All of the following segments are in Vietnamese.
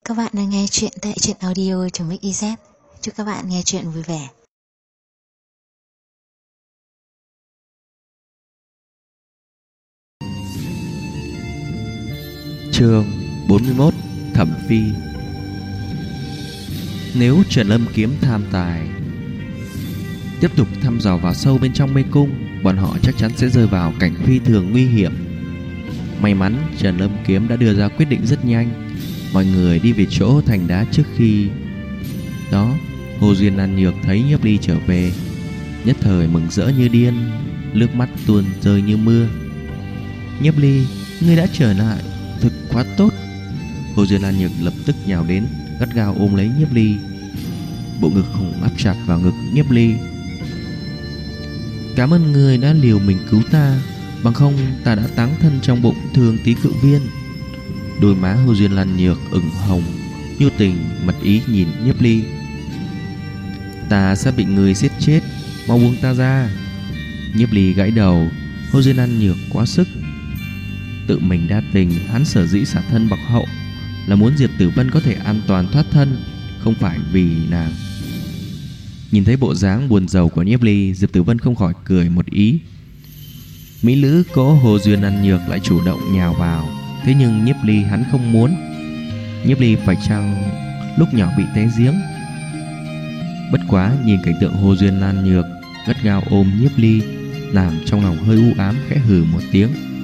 Các bạn đang nghe chuyện tại truyện audio.mix.iz. Chúc các bạn nghe chuyện vui vẻ. Chương 41: Thẩm Phi. Nếu Trần Lâm Kiếm tham tài tiếp tục thăm dò vào sâu bên trong mê cung, bọn họ chắc chắn sẽ rơi vào cảnh phi thường nguy hiểm. May mắn Trần Lâm Kiếm đã đưa ra quyết định rất nhanh. Mọi người đi về chỗ thành đá trước khi đó. Hồ Duyên An Nhược thấy Nhiếp Ly trở về, nhất thời mừng rỡ như điên, nước mắt tuôn rơi như mưa. Nhiếp Ly, ngươi đã trở lại, thực quá tốt. Hồ Duyên An Nhược lập tức nhào đến, gắt gao ôm lấy Nhiếp Ly, bộ ngực khủng áp chặt vào ngực Nhiếp Ly. Cảm ơn người đã liều mình cứu ta, bằng không ta đã táng thân trong bụng Thường Tý Cự Viên. Đôi má Hồ Duyên Lan Nhược ửng hồng, nhu tình mật ý nhìn Nhiếp Ly. Ta sẽ bị người giết chết, mau buông ta ra. Nhiếp Ly gãi đầu. Hồ Duyên Lan Nhược quá sức, tự mình đa tình. Hắn sở dĩ xả thân bọc hậu là muốn Diệp Tử Vân có thể an toàn thoát thân, không phải vì nàng. Nhìn thấy bộ dáng buồn rầu của Nhiếp Ly, Diệp Tử Vân không khỏi cười một ý. Mỹ nữ cố Hồ Duyên An Nhược lại chủ động nhào vào, thế nhưng Nhiếp Ly hắn không muốn. Nhiếp Ly phải chăng lúc nhỏ bị té giếng. Bất quá nhìn cảnh tượng Hồ Duyên Lan Nhược gắt gao ôm Nhiếp Ly, nàng trong lòng hơi u ám, khẽ hừ một tiếng.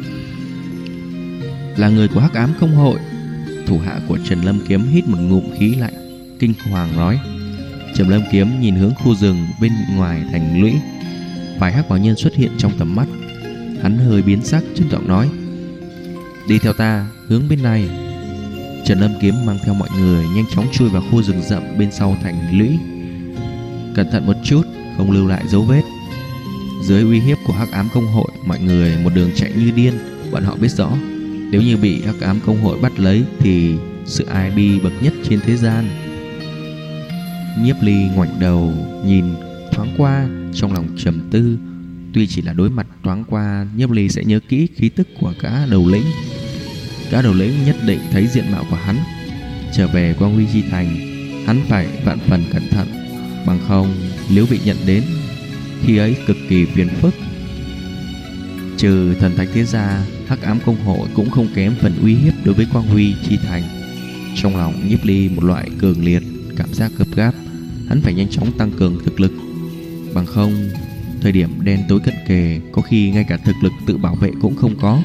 Là người của Hắc Ám Công Hội. Thủ hạ của Trần Lâm Kiếm hít một ngụm khí lạnh, kinh hoàng nói. Trần Lâm Kiếm nhìn hướng khu rừng bên ngoài thành lũy, vài hắc bào nhân xuất hiện trong tầm mắt. Hắn hơi biến sắc, trầm giọng nói, đi theo ta, hướng bên này. Trần Lâm Kiếm mang theo mọi người nhanh chóng chui vào khu rừng rậm bên sau thành lũy. Cẩn thận một chút, không lưu lại dấu vết. Dưới uy hiếp của Hắc Ám Công Hội, mọi người một đường chạy như điên. Bọn họ biết rõ, nếu như bị Hắc Ám Công Hội bắt lấy thì sự ai bi bậc nhất trên thế gian. Nhiếp Ly ngoảnh đầu nhìn thoáng qua, trong lòng trầm tư. Tuy chỉ là đối mặt thoáng qua, Nhiếp Ly sẽ nhớ kỹ khí tức của gã đầu lĩnh. Gã đầu lĩnh nhất định thấy diện mạo của hắn. Trở về Quang Huy Chi Thành, hắn phải vạn phần cẩn thận, bằng không nếu bị nhận đến, khi ấy cực kỳ phiền phức. Trừ Thần Thánh Thế Gia, Hắc Ám Công Hội cũng không kém phần uy hiếp đối với Quang Huy Chi Thành. Trong lòng Nhiếp Ly một loại cường liệt cảm giác gấp gáp, hắn phải nhanh chóng tăng cường thực lực, bằng không thời điểm đen tối cận kề, có khi ngay cả thực lực tự bảo vệ cũng không có.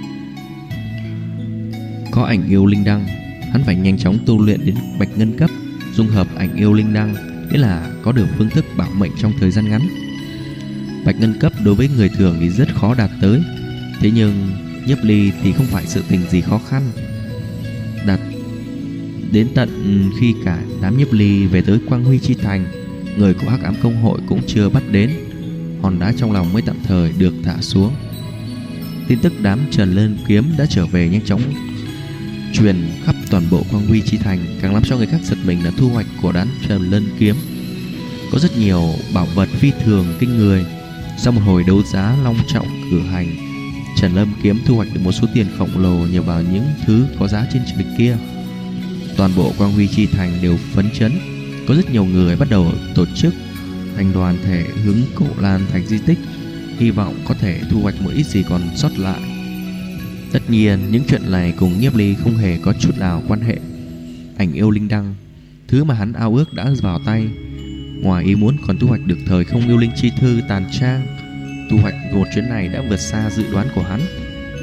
Có ảnh yêu linh đăng, hắn phải nhanh chóng tu luyện đến bạch ngân cấp. Dung hợp ảnh yêu linh đăng nghĩa là có được phương thức bảo mệnh trong thời gian ngắn. Bạch ngân cấp đối với người thường thì rất khó đạt tới, thế nhưng Nhiếp Ly thì không phải sự tình gì khó khăn. Đạt đến tận khi cả đám Nhiếp Ly về tới Quang Huy Chi Thành, người của Hắc Ám Công Hội cũng chưa bắt đến, hòn đá trong lòng mới tạm thời được thả xuống. Tin tức đám Trần Lâm Kiếm đã trở về nhanh chóng truyền khắp toàn bộ Quang Huy Chi Thành, càng làm cho người khác giật mình là thu hoạch của đám Trần Lâm Kiếm. Có rất nhiều bảo vật phi thường kinh người. Sau một hồi đấu giá long trọng cử hành, Trần Lâm Kiếm thu hoạch được một số tiền khổng lồ nhờ vào những thứ có giá trên trời kia. Toàn bộ Quang Huy Chi Thành đều phấn chấn. Có rất nhiều người bắt đầu tổ chức thành đoàn thể hướng Cổ Lan thành di tích, hy vọng có thể thu hoạch một ít gì còn sót lại. Tất nhiên những chuyện này cùng Nhiếp Ly không hề có chút nào quan hệ. Ảnh yêu linh đăng, thứ mà hắn ao ước đã vào tay. Ngoài ý muốn còn thu hoạch được thời không yêu linh chi thư tàn trang. Thu hoạch một chuyến này đã vượt xa dự đoán của hắn.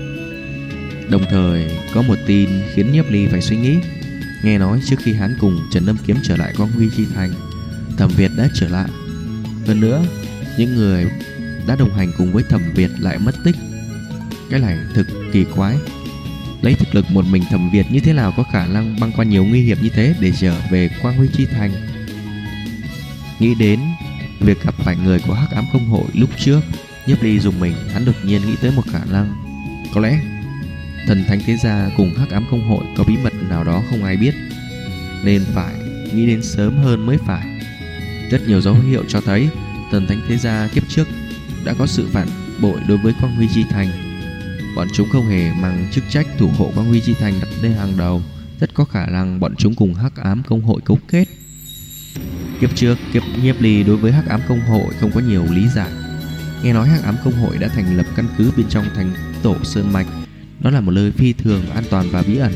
Đồng thời có một tin khiến Nhiếp Ly phải suy nghĩ. Nghe nói trước khi hắn cùng Trần Lâm Kiếm trở lại Quang Huy Chi Thành, Thẩm Việt đã trở lại. Hơn nữa, những người đã đồng hành cùng với Thẩm Việt lại mất tích. Cái này thực kỳ quái. Lấy thực lực một mình Thẩm Việt như thế nào có khả năng băng qua nhiều nguy hiểm như thế để trở về Quang Huy Chi Thành. Nghĩ đến việc gặp phải người của Hắc Ám Công Hội lúc trước, Nhiếp Ly dùng mình. Hắn đột nhiên nghĩ tới một khả năng. Có lẽ Thần Thánh Thế Gia cùng Hắc Ám Công Hội có bí mật nào đó không ai biết, nên phải nghĩ đến sớm hơn mới phải. Rất nhiều dấu hiệu cho thấy Thần Thánh Thế Gia kiếp trước đã có sự phản bội đối với Quang Huy Chi Thành. Bọn chúng không hề mang chức trách thủ hộ Quang Huy Chi Thành đặt lên hàng đầu, rất có khả năng bọn chúng cùng Hắc Ám Công hội cấu kết. Kiếp trước, Nhiếp Ly đối với Hắc Ám Công hội không có nhiều lý giải. Nghe nói Hắc Ám Công hội đã thành lập căn cứ bên trong thành Tổ Sơn Mạch. Đó là một nơi phi thường an toàn và bí ẩn.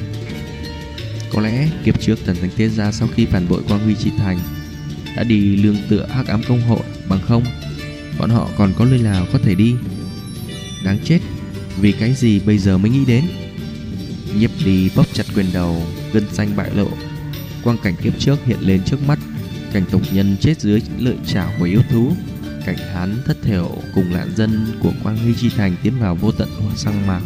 Có lẽ kiếp trước Thần Thánh Thế Gia sau khi phản bội Quang Huy Chi Thành đã đi lương tựa Hắc Ám Công hội, bằng không bọn họ còn có nơi nào có thể đi. Đáng chết, vì cái gì bây giờ mới nghĩ đến. Nhiếp Ly bóp chặt quyền đầu, gân xanh bại lộ. Quang cảnh kiếp trước hiện lên trước mắt, cảnh tộc nhân chết dưới lợi chảo của yêu thú, cảnh hắn thất thểu cùng nạn dân của Quang Huy Chi Thành tiến vào vô tận sang mạc.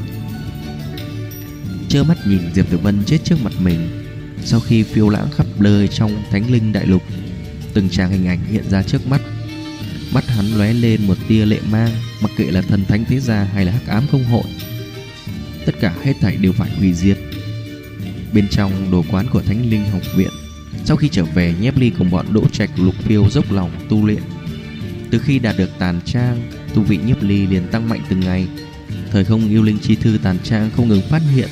Trơ mắt nhìn Diệp Tử Vân chết trước mặt mình. Sau khi phiêu lãng khắp nơi trong Thánh Linh Đại Lục, từng tràng hình ảnh hiện ra trước mắt. Mắt hắn lóe lên một tia lệ mang. Mặc kệ là Thần Thánh Thế Gia hay là Hắc Ám Công hội, tất cả hết thảy đều phải hủy diệt. Bên trong đồ quán của Thánh Linh Học Viện, sau khi trở về, Nhiếp Ly cùng bọn Đỗ Trạch, Lục Phiêu dốc lòng tu luyện. Từ khi đạt được tàn trang, tu vị Nhiếp Ly liền tăng mạnh từng ngày. Thời không yêu linh chi thư tàn trang không ngừng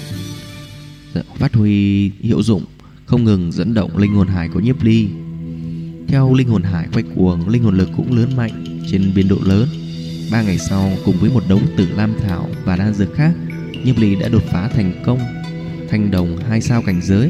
phát huy hiệu dụng, không ngừng dẫn động linh hồn hải của Nhiếp Ly. Theo linh hồn hải quay cuồng, linh hồn lực cũng lớn mạnh trên biên độ lớn. 3 ngày sau, cùng với một đống tử lam thảo và đan dược khác, Nhiếp Ly đã đột phá thành công thanh đồng 2 sao cảnh giới.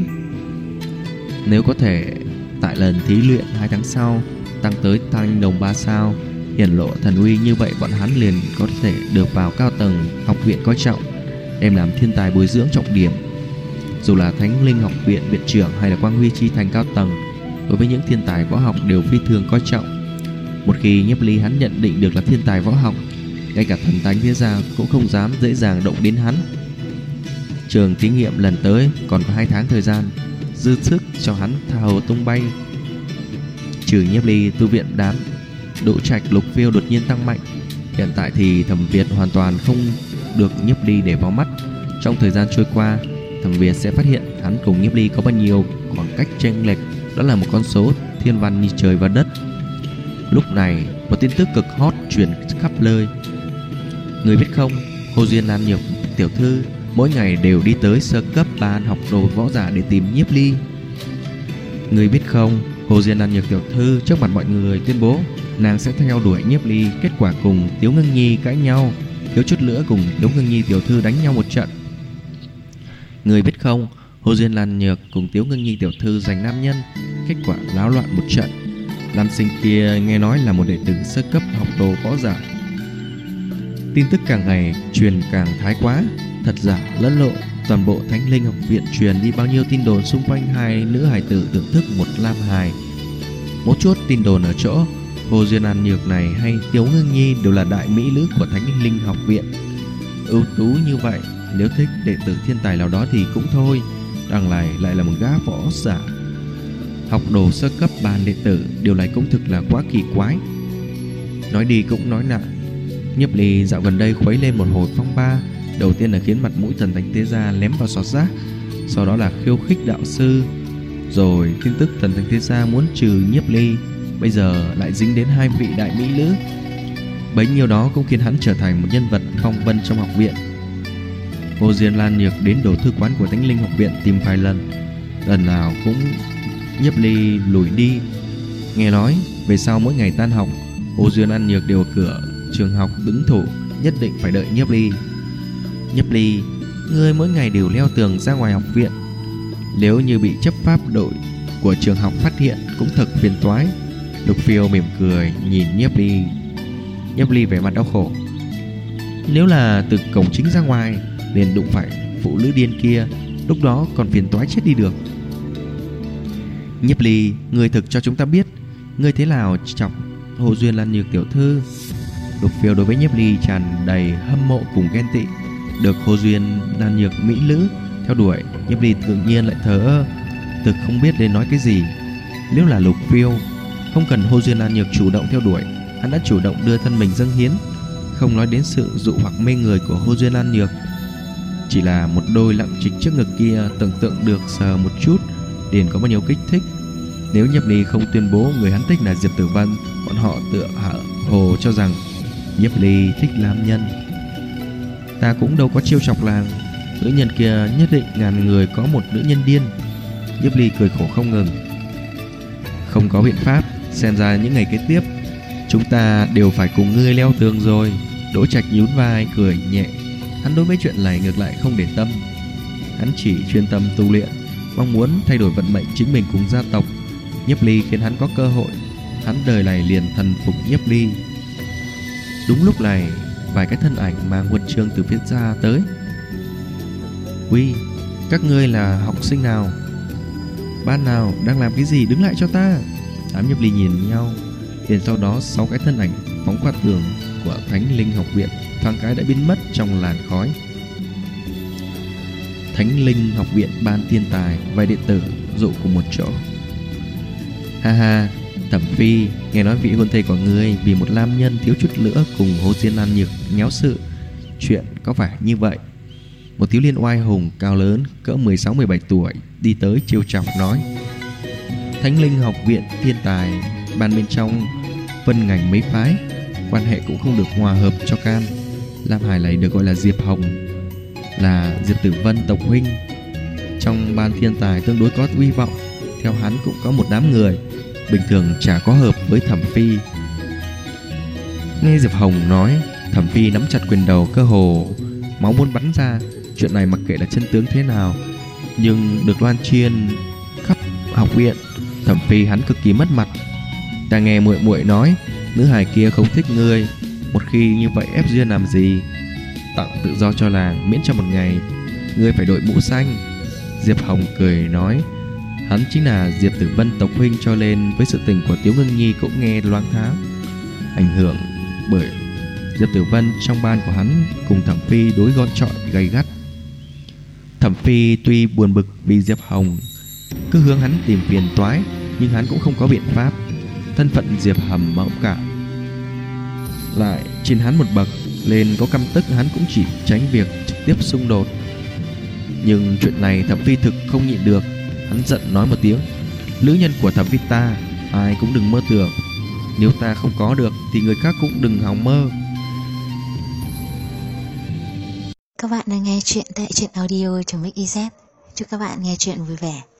Nếu có thể tại lần thí luyện 2 tháng sau tăng tới thanh đồng 3 sao, hiển lộ thần uy, như vậy bọn hắn liền có thể được vào cao tầng học viện coi trọng, đem làm thiên tài bồi dưỡng trọng điểm. Dù là Thánh Linh Học Viện viện trưởng hay là Quang Huy Chi Thành cao tầng, đối với những thiên tài võ học đều phi thường coi trọng. Một khi Nhiếp Ly hắn nhận định được là thiên tài võ học, ngay cả Thần Thánh Thế Gia cũng không dám dễ dàng động đến hắn. Trường thí nghiệm lần tới còn có 2 tháng thời gian, dư sức cho hắn tha hồ tung bay. Trừ Nhiếp Ly, tu viện đám Đỗ Trạch, Lục Phiêu đột nhiên tăng mạnh. Hiện tại thì Thẩm Việt hoàn toàn không được Nhiếp Ly để vào mắt. Trong thời gian trôi qua, Thẩm Việt sẽ phát hiện hắn cùng Nhiếp Ly có bao nhiêu khoảng cách chênh lệch. Đó là một con số thiên văn như trời và đất. Lúc này, một tin tức cực hot truyền khắp nơi. Người biết không, Hồ Duyên Lan Nhược tiểu thư mỗi ngày đều đi tới sơ cấp ban học đồ võ giả để tìm Nhiếp Ly. Người biết không, Hồ Duyên Lan Nhược tiểu thư trước mặt mọi người tuyên bố nàng sẽ theo đuổi Nhiếp Ly. Kết quả cùng Tiếu Ngưng Nhi cãi nhau, thiếu chút nữa cùng Tiếu Ngưng Nhi tiểu thư đánh nhau một trận. Người biết không, Hồ Duyên Lan Nhược cùng Tiếu Ngưng Nhi tiểu thư giành nam nhân, kết quả náo loạn một trận. Nam sinh kia nghe nói là một đệ tử sơ cấp học đồ võ giả. Tin tức càng ngày truyền càng thái quá, thật giả lẫn lộn. Toàn bộ Thánh Linh Học Viện truyền đi bao nhiêu tin đồn xung quanh hai nữ hài tử thưởng thức một nam hài. Một chút tin đồn ở chỗ Hồ Duyên An Nhược này hay Tiếu Ngưng Nhi đều là đại mỹ nữ của Thánh Linh Học Viện. Ưu tú như vậy, nếu thích đệ tử thiên tài nào đó thì cũng thôi, đằng này lại là một gã võ giả học đồ sơ cấp ban đệ tử. Điều này cũng thực là quá kỳ quái. Nói đi cũng nói lại, Nhiếp Ly dạo gần đây khuấy lên một hồi phong ba. Đầu tiên là khiến mặt mũi Thần Thánh Thế Gia ném vào xọt rác, sau đó là khiêu khích đạo sư, rồi tin tức Thần Thánh Thế Gia muốn trừ Nhiếp Ly, bây giờ lại dính đến 2 vị đại mỹ nữ. Bấy nhiêu đó cũng khiến hắn trở thành một nhân vật phong vân trong học viện. Hồ Duyên Lan Nhược đến đồ thư quán của Thánh Linh Học Viện tìm vài lần, lần nào cũng Nhiếp Ly lùi đi. Nghe nói về sau mỗi ngày tan học, Hồ Duyên Lan Nhược đều ở cửa trường học đứng thủ, nhất định phải đợi Nhiếp Ly. Nhiếp Ly, ngươi mỗi ngày đều leo tường ra ngoài học viện, nếu như bị chấp pháp đội của trường học phát hiện cũng thật phiền toái. Lục Phiêu mỉm cười nhìn Nhiếp Ly. Nhiếp Ly vẻ mặt đau khổ. Nếu là từ cổng chính ra ngoài liền đụng phải phụ nữ điên kia, lúc đó còn phiền toái chết đi được. Nhiếp Ly, ngươi thực cho chúng ta biết ngươi thế nào chọc Hồ Duyên Lan Nhược tiểu thư. Lục Phiêu đối với Nhiếp Ly tràn đầy hâm mộ cùng ghen tị. Được Hồ Duyên Lan Nhược mỹ nữ theo đuổi, Nhiếp Ly tự nhiên lại thờ ơ, thực không biết nên nói cái gì. Nếu là Lục Phiêu, không cần Hồ Duyên Lan Nhược chủ động theo đuổi, hắn đã chủ động đưa thân mình dâng hiến. Không nói đến sự dụ hoặc mê người của Hồ Duyên Lan Nhược, chỉ là một đôi lặng trịch trước ngực kia, tưởng tượng được sờ một chút liền có bao nhiêu kích thích. Nếu Nhiếp Ly không tuyên bố người hắn thích là Diệp Tử Vân, bọn họ tựa hồ cho rằng Nhiếp Ly thích nam nhân. Ta cũng đâu có chiêu chọc làng, nữ nhân kia nhất định ngàn người có một nữ nhân điên. Diệp Ly cười khổ không ngừng. Không có biện pháp, xem ra những ngày kế tiếp chúng ta đều phải cùng ngươi leo tường rồi. Đỗ Trạch nhún vai cười nhẹ. Hắn đối với chuyện này ngược lại không để tâm. Hắn chỉ chuyên tâm tu luyện, mong muốn thay đổi vận mệnh chính mình cùng gia tộc. Nhiếp Ly khiến hắn có cơ hội, hắn đời này liền thần phục Nhiếp Ly. Đúng lúc này, vài cái thân ảnh mang huân chương từ phía xa tới. Uy, các ngươi là học sinh nào? Ban nào đang làm cái gì, đứng lại cho ta. Đám Nhiếp Ly nhìn nhau, liền sau đó 6 cái thân ảnh phóng qua tường của Thánh Linh học viện, thoáng cái đã biến mất trong làn khói. Thánh Linh học viện ban thiên tài, vài đệ tử dụ cùng một chỗ. Ha ha, Thẩm Phi, nghe nói vị hôn thê của ngươi vì một nam nhân thiếu chút nữa cùng Hồ Diên Lan Nhược nháo sự, chuyện có phải như vậy? Một thiếu niên oai hùng cao lớn cỡ 16-17 tuổi đi tới trêu chọc nói. Thánh Linh học viện thiên tài, ban bên trong phân ngành mấy phái, quan hệ cũng không được hòa hợp cho can. Lam Hải này được gọi là Diệp Hồng, là Diệp Tử Vân tộc huynh, trong ban thiên tài tương đối có uy vọng. Theo hắn cũng có một đám người, bình thường chả có hợp với Thẩm Phi. Nghe Diệp Hồng nói, Thẩm Phi nắm chặt quyền đầu, cơ hồ máu muốn bắn ra. Chuyện này mặc kệ là chân tướng thế nào, nhưng được loan truyền khắp học viện, Thẩm Phi hắn cực kỳ mất mặt. Ta nghe muội muội nói, nữ hài kia không thích ngươi, một khi như vậy ép duyên làm gì? Tặng tự do cho làng, miễn cho một ngày ngươi phải đội mũ xanh. Diệp Hồng cười nói, hắn chính là Diệp Tử Vân tộc huynh, cho nên với sự tình của Tiếu Ngưng Nhi cũng nghe loáng thoáng. Ảnh hưởng bởi Diệp Tử Vân, trong ban của hắn cùng Thẩm Phi đối gọn chọi gay gắt. Thẩm Phi tuy buồn bực vì Diệp Hồng cứ hướng hắn tìm phiền toái, nhưng hắn cũng không có biện pháp. Thân phận Diệp Hầm mẫu cả lại trên hắn một bậc, nên có căm tức hắn cũng chỉ tránh việc trực tiếp xung đột. Nhưng chuyện này Thẩm Phi thực không nhịn được, hắn giận nói một tiếng. Nữ nhân của Thẩm Phi ta, ai cũng đừng mơ tưởng. Nếu ta không có được thì người khác cũng đừng hòng mơ. Các bạn đang nghe chuyện tại truyện audio.mix.iz. Chúc các bạn nghe chuyện vui vẻ.